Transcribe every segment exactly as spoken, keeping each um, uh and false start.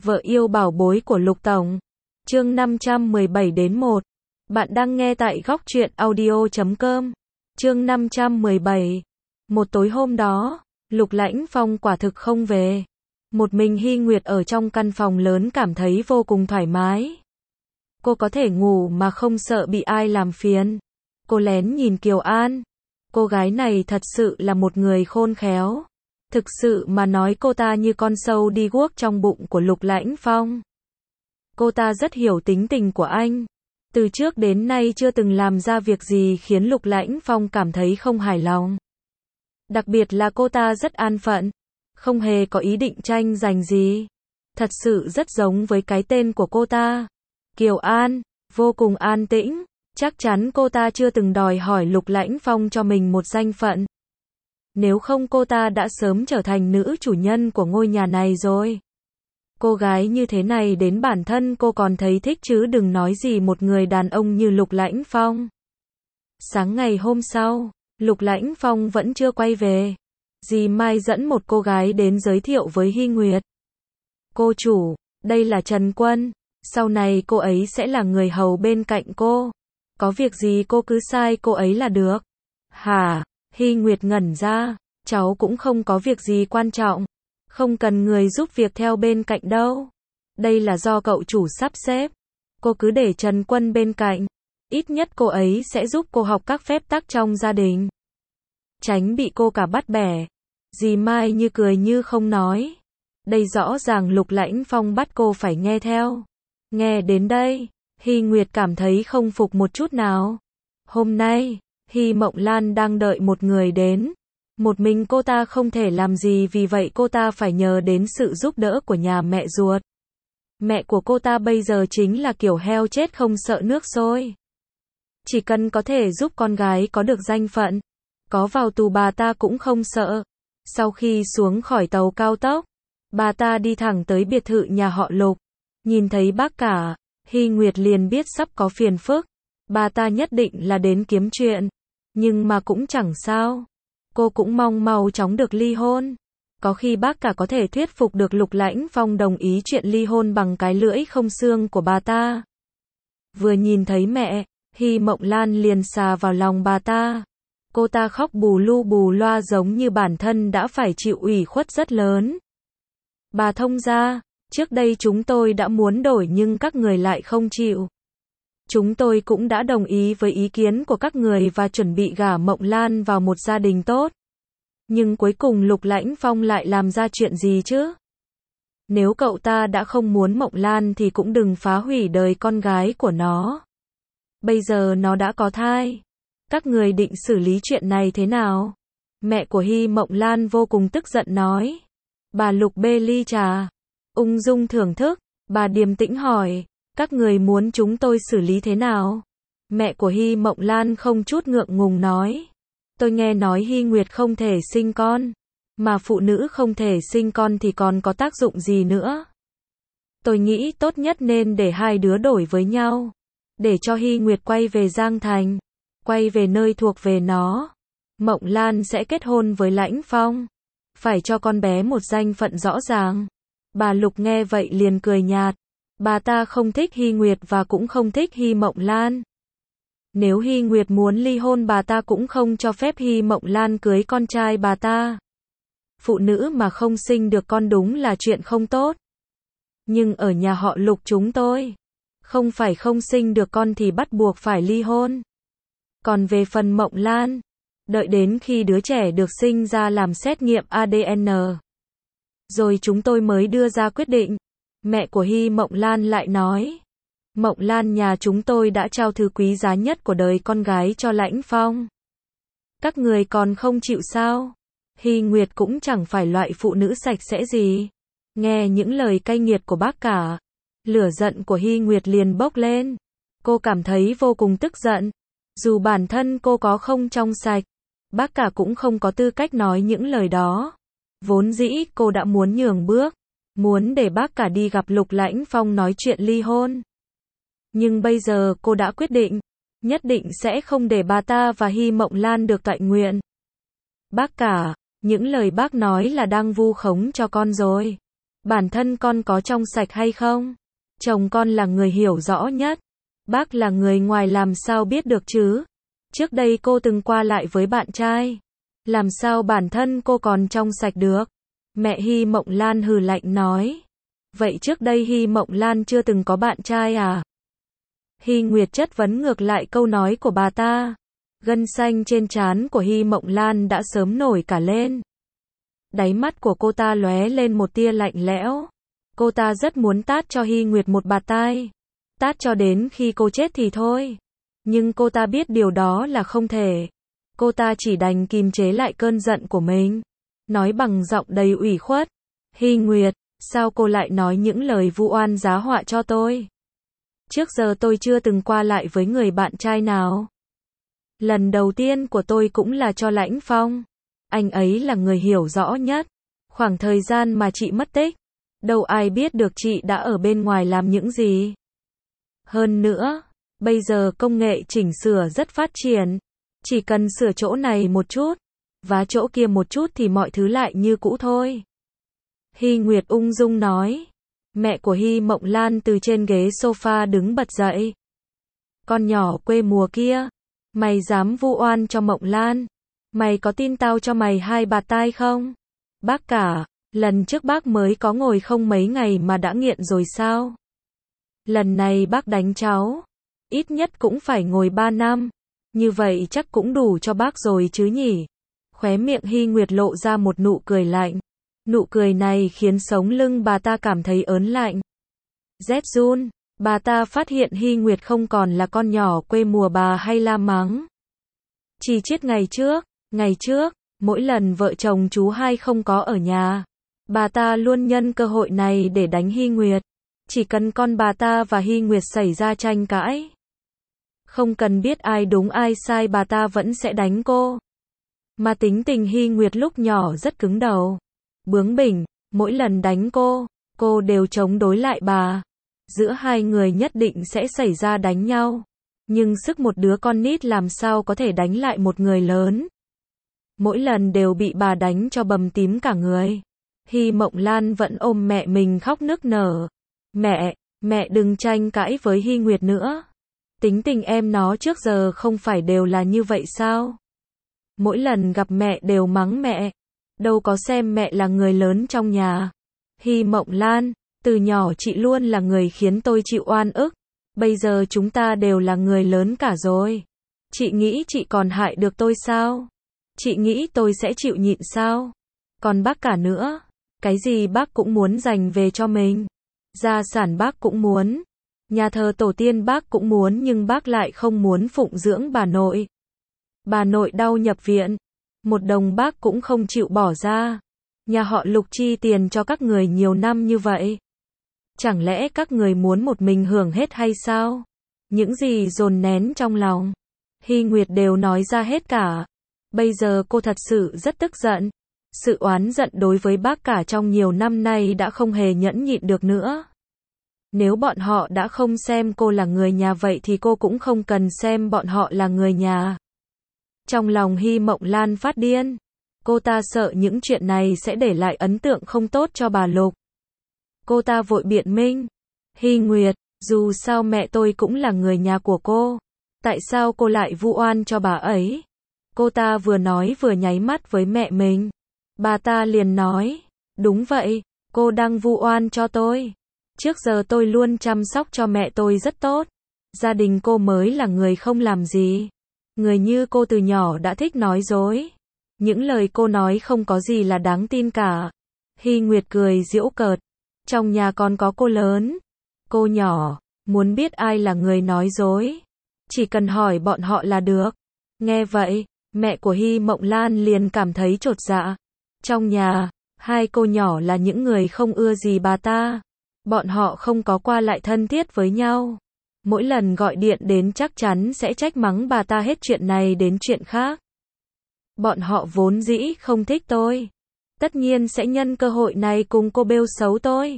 Vợ yêu bảo bối của Lục Tổng. Chương năm trăm mười bảy đến một. Bạn đang nghe tại góc truyện audio chấm com. Chương năm trăm mười bảy. Một tối hôm đó, Lục Lãnh Phong quả thực không về. Một mình Hy Nguyệt ở trong căn phòng lớn cảm thấy vô cùng thoải mái. Cô có thể ngủ mà không sợ bị ai làm phiền. Cô lén nhìn Kiều An. Cô gái này thật sự là một người khôn khéo. Thực sự mà nói cô ta như con sâu đi guốc trong bụng của Lục Lãnh Phong. Cô ta rất hiểu tính tình của anh. Từ trước đến nay chưa từng làm ra việc gì khiến Lục Lãnh Phong cảm thấy không hài lòng. Đặc biệt là cô ta rất an phận. Không hề có ý định tranh giành gì. Thật sự rất giống với cái tên của cô ta. Kiều An, vô cùng an tĩnh. Chắc chắn cô ta chưa từng đòi hỏi Lục Lãnh Phong cho mình một danh phận. Nếu không cô ta đã sớm trở thành nữ chủ nhân của ngôi nhà này rồi. Cô gái như thế này đến bản thân cô còn thấy thích chứ đừng nói gì một người đàn ông như Lục Lãnh Phong. Sáng ngày hôm sau, Lục Lãnh Phong vẫn chưa quay về. Dì Mai dẫn một cô gái đến giới thiệu với Hy Nguyệt. Cô chủ, đây là Trần Quân. Sau này cô ấy sẽ là người hầu bên cạnh cô. Có việc gì cô cứ sai cô ấy là được. Hả? Hy Nguyệt ngẩn ra. Cháu cũng không có việc gì quan trọng. Không cần người giúp việc theo bên cạnh đâu. Đây là do cậu chủ sắp xếp. Cô cứ để Trần Quân bên cạnh. Ít nhất cô ấy sẽ giúp cô học các phép tắc trong gia đình. Tránh bị cô cả bắt bẻ. Dì Mai như cười như không nói. Đây rõ ràng Lục Lãnh Phong bắt cô phải nghe theo. Nghe đến đây, Hy Nguyệt cảm thấy không phục một chút nào. Hôm nay, Hy Mộng Lan đang đợi một người đến. Một mình cô ta không thể làm gì vì vậy cô ta phải nhờ đến sự giúp đỡ của nhà mẹ ruột. Mẹ của cô ta bây giờ chính là kiểu heo chết không sợ nước sôi. Chỉ cần có thể giúp con gái có được danh phận, có vào tù bà ta cũng không sợ. Sau khi xuống khỏi tàu cao tốc, bà ta đi thẳng tới biệt thự nhà họ Lục. Nhìn thấy bác cả, Hy Nguyệt liền biết sắp có phiền phức. Bà ta nhất định là đến kiếm chuyện. Nhưng mà cũng chẳng sao. Cô cũng mong mau chóng được ly hôn. Có khi bác cả có thể thuyết phục được Lục Lãnh Phong đồng ý chuyện ly hôn bằng cái lưỡi không xương của bà ta. Vừa nhìn thấy mẹ, Hy Mộng Lan liền xà vào lòng bà ta. Cô ta khóc bù lu bù loa giống như bản thân đã phải chịu ủy khuất rất lớn. Bà thông gia, trước đây chúng tôi đã muốn đổi nhưng các người lại không chịu. Chúng tôi cũng đã đồng ý với ý kiến của các người và chuẩn bị gả Mộng Lan vào một gia đình tốt. Nhưng cuối cùng Lục Lãnh Phong lại làm ra chuyện gì chứ? Nếu cậu ta đã không muốn Mộng Lan thì cũng đừng phá hủy đời con gái của nó. Bây giờ nó đã có thai. Các người định xử lý chuyện này thế nào? Mẹ của Hy Mộng Lan vô cùng tức giận nói. Bà Lục bê ly trà. Ung dung thưởng thức. Bà điềm tĩnh hỏi. Các người muốn chúng tôi xử lý thế nào? Mẹ của Hy Mộng Lan không chút ngượng ngùng nói. Tôi nghe nói Hy Nguyệt không thể sinh con. Mà phụ nữ không thể sinh con thì còn có tác dụng gì nữa? Tôi nghĩ tốt nhất nên để hai đứa đổi với nhau. Để cho Hy Nguyệt quay về Giang Thành. Quay về nơi thuộc về nó. Mộng Lan sẽ kết hôn với Lãnh Phong. Phải cho con bé một danh phận rõ ràng. Bà Lục nghe vậy liền cười nhạt. Bà ta không thích Hy Nguyệt và cũng không thích Hy Mộng Lan. Nếu Hy Nguyệt muốn ly hôn bà ta cũng không cho phép Hy Mộng Lan cưới con trai bà ta. Phụ nữ mà không sinh được con đúng là chuyện không tốt. Nhưng ở nhà họ Lục chúng tôi, không phải không sinh được con thì bắt buộc phải ly hôn. Còn về phần Mộng Lan, đợi đến khi đứa trẻ được sinh ra làm xét nghiệm a đê en. Rồi chúng tôi mới đưa ra quyết định. Mẹ của Hy Mộng Lan lại nói. Mộng Lan nhà chúng tôi đã trao thứ quý giá nhất của đời con gái cho Lãnh Phong. Các người còn không chịu sao? Hy Nguyệt cũng chẳng phải loại phụ nữ sạch sẽ gì. Nghe những lời cay nghiệt của bác cả, lửa giận của Hy Nguyệt liền bốc lên. Cô cảm thấy vô cùng tức giận. Dù bản thân cô có không trong sạch, bác cả cũng không có tư cách nói những lời đó. Vốn dĩ cô đã muốn nhường bước. Muốn để bác cả đi gặp Lục Lãnh Phong nói chuyện ly hôn. Nhưng bây giờ cô đã quyết định. Nhất định sẽ không để bà ta và Hy Mộng Lan được toại nguyện. Bác cả, những lời bác nói là đang vu khống cho con rồi. Bản thân con có trong sạch hay không? Chồng con là người hiểu rõ nhất. Bác là người ngoài làm sao biết được chứ? Trước đây cô từng qua lại với bạn trai. Làm sao bản thân cô còn trong sạch được? Mẹ Hy Mộng Lan hừ lạnh nói. Vậy trước đây Hy Mộng Lan chưa từng có bạn trai à? Hy Nguyệt chất vấn ngược lại câu nói của bà ta. Gân xanh trên trán của Hy Mộng Lan đã sớm nổi cả lên. Đáy mắt của cô ta lóe lên một tia lạnh lẽo. Cô ta rất muốn tát cho Hy Nguyệt một bạt tai. Tát cho đến khi cô chết thì thôi. Nhưng cô ta biết điều đó là không thể. Cô ta chỉ đành kìm chế lại cơn giận của mình. Nói bằng giọng đầy ủy khuất. Hy Nguyệt, sao cô lại nói những lời vu oan giá họa cho tôi? Trước giờ tôi chưa từng qua lại với người bạn trai nào. Lần đầu tiên của tôi cũng là cho Lãnh Phong. Anh ấy là người hiểu rõ nhất. Khoảng thời gian mà chị mất tích, đâu ai biết được chị đã ở bên ngoài làm những gì. Hơn nữa, bây giờ công nghệ chỉnh sửa rất phát triển. Chỉ cần sửa chỗ này một chút, vá chỗ kia một chút thì mọi thứ lại như cũ thôi. Hy Nguyệt ung dung nói. Mẹ của Hy Mộng Lan từ trên ghế sofa đứng bật dậy. Con nhỏ quê mùa kia, mày dám vu oan cho Mộng Lan? Mày có tin tao cho mày hai bạt tai không? Bác cả, lần trước bác mới có ngồi không mấy ngày mà đã nghiện rồi sao? Lần này bác đánh cháu, ít nhất cũng phải ngồi ba năm. Như vậy chắc cũng đủ cho bác rồi chứ nhỉ? Khóe miệng Hy Nguyệt lộ ra một nụ cười lạnh. Nụ cười này khiến sống lưng bà ta cảm thấy ớn lạnh. Rét run, bà ta phát hiện Hy Nguyệt không còn là con nhỏ quê mùa bà hay la mắng. Chỉ chết ngày trước, ngày trước, mỗi lần vợ chồng chú hai không có ở nhà, bà ta luôn nhân cơ hội này để đánh Hy Nguyệt. Chỉ cần con bà ta và Hy Nguyệt xảy ra tranh cãi, không cần biết ai đúng ai sai bà ta vẫn sẽ đánh cô. Mà tính tình Hy Nguyệt lúc nhỏ rất cứng đầu, bướng bỉnh, mỗi lần đánh cô, cô đều chống đối lại bà. Giữa hai người nhất định sẽ xảy ra đánh nhau. Nhưng sức một đứa con nít làm sao có thể đánh lại một người lớn. Mỗi lần đều bị bà đánh cho bầm tím cả người. Hy Mộng Lan vẫn ôm mẹ mình khóc nức nở. Mẹ, mẹ đừng tranh cãi với Hy Nguyệt nữa. Tính tình em nó trước giờ không phải đều là như vậy sao? Mỗi lần gặp mẹ đều mắng mẹ. Đâu có xem mẹ là người lớn trong nhà. Hy Mộng Lan, từ nhỏ chị luôn là người khiến tôi chịu oan ức. Bây giờ chúng ta đều là người lớn cả rồi. Chị nghĩ chị còn hại được tôi sao? Chị nghĩ tôi sẽ chịu nhịn sao? Còn bác cả nữa, cái gì bác cũng muốn dành về cho mình. Gia sản bác cũng muốn. Nhà thờ tổ tiên bác cũng muốn nhưng bác lại không muốn phụng dưỡng bà nội. Bà nội đau nhập viện. Một đồng bác cũng không chịu bỏ ra. Nhà họ Lục chi tiền cho các người nhiều năm như vậy. Chẳng lẽ các người muốn một mình hưởng hết hay sao? Những gì dồn nén trong lòng, Hy Nguyệt đều nói ra hết cả. Bây giờ cô thật sự rất tức giận. Sự oán giận đối với bác cả trong nhiều năm nay đã không hề nhẫn nhịn được nữa. Nếu bọn họ đã không xem cô là người nhà vậy thì cô cũng không cần xem bọn họ là người nhà. Trong lòng Hy Mộng Lan phát điên. Cô ta sợ những chuyện này sẽ để lại ấn tượng không tốt cho bà Lục. Cô ta vội biện minh. Hy Nguyệt, dù sao mẹ tôi cũng là người nhà của cô. Tại sao cô lại vu oan cho bà ấy? Cô ta vừa nói vừa nháy mắt với mẹ mình. Bà ta liền nói. Đúng vậy, cô đang vu oan cho tôi. Trước giờ tôi luôn chăm sóc cho mẹ tôi rất tốt. Gia đình cô mới là người không làm gì. Người như cô từ nhỏ đã thích nói dối. Những lời cô nói không có gì là đáng tin cả. Hy Nguyệt cười giễu cợt. Trong nhà còn có cô lớn, cô nhỏ, muốn biết ai là người nói dối. Chỉ cần hỏi bọn họ là được. Nghe vậy, mẹ của Hy Mộng Lan liền cảm thấy chột dạ. Trong nhà, hai cô nhỏ là những người không ưa gì bà ta. Bọn họ không có qua lại thân thiết với nhau. Mỗi lần gọi điện đến chắc chắn sẽ trách mắng bà ta hết chuyện này đến chuyện khác. Bọn họ vốn dĩ không thích tôi. Tất nhiên sẽ nhân cơ hội này cùng cô bêu xấu tôi.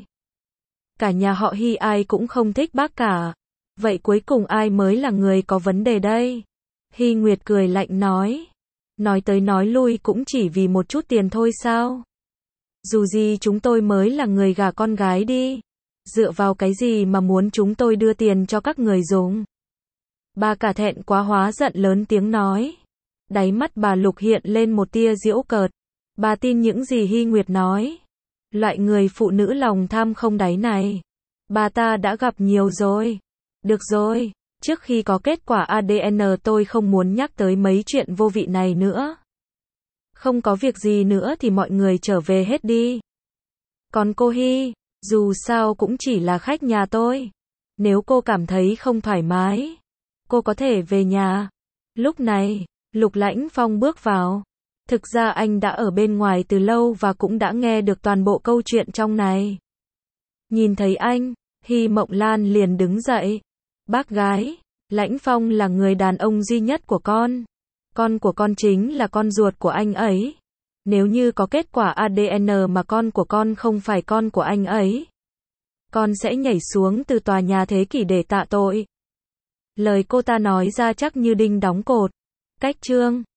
Cả nhà họ Hy ai cũng không thích bác cả. Vậy cuối cùng ai mới là người có vấn đề đây? Hy Nguyệt cười lạnh nói. Nói tới nói lui cũng chỉ vì một chút tiền thôi sao? Dù gì chúng tôi mới là người gả con gái đi. Dựa vào cái gì mà muốn chúng tôi đưa tiền cho các người dùng? Bà cả thẹn quá hóa giận lớn tiếng nói. Đáy mắt bà Lục hiện lên một tia giễu cợt. Bà tin những gì Hy Nguyệt nói. Loại người phụ nữ lòng tham không đáy này, bà ta đã gặp nhiều rồi. Được rồi, trước khi có kết quả a đê en tôi không muốn nhắc tới mấy chuyện vô vị này nữa. Không có việc gì nữa thì mọi người trở về hết đi. Còn cô Hy, dù sao cũng chỉ là khách nhà tôi. Nếu cô cảm thấy không thoải mái, cô có thể về nhà. Lúc này, Lục Lãnh Phong bước vào. Thực ra anh đã ở bên ngoài từ lâu và cũng đã nghe được toàn bộ câu chuyện trong này. Nhìn thấy anh, Hy Mộng Lan liền đứng dậy. Bác gái, Lãnh Phong là người đàn ông duy nhất của con. Con của con chính là con ruột của anh ấy. Nếu như có kết quả a đê en mà con của con không phải con của anh ấy, con sẽ nhảy xuống từ tòa nhà thế kỷ để tạ tội. Lời cô ta nói ra chắc như đinh đóng cột. Cách chương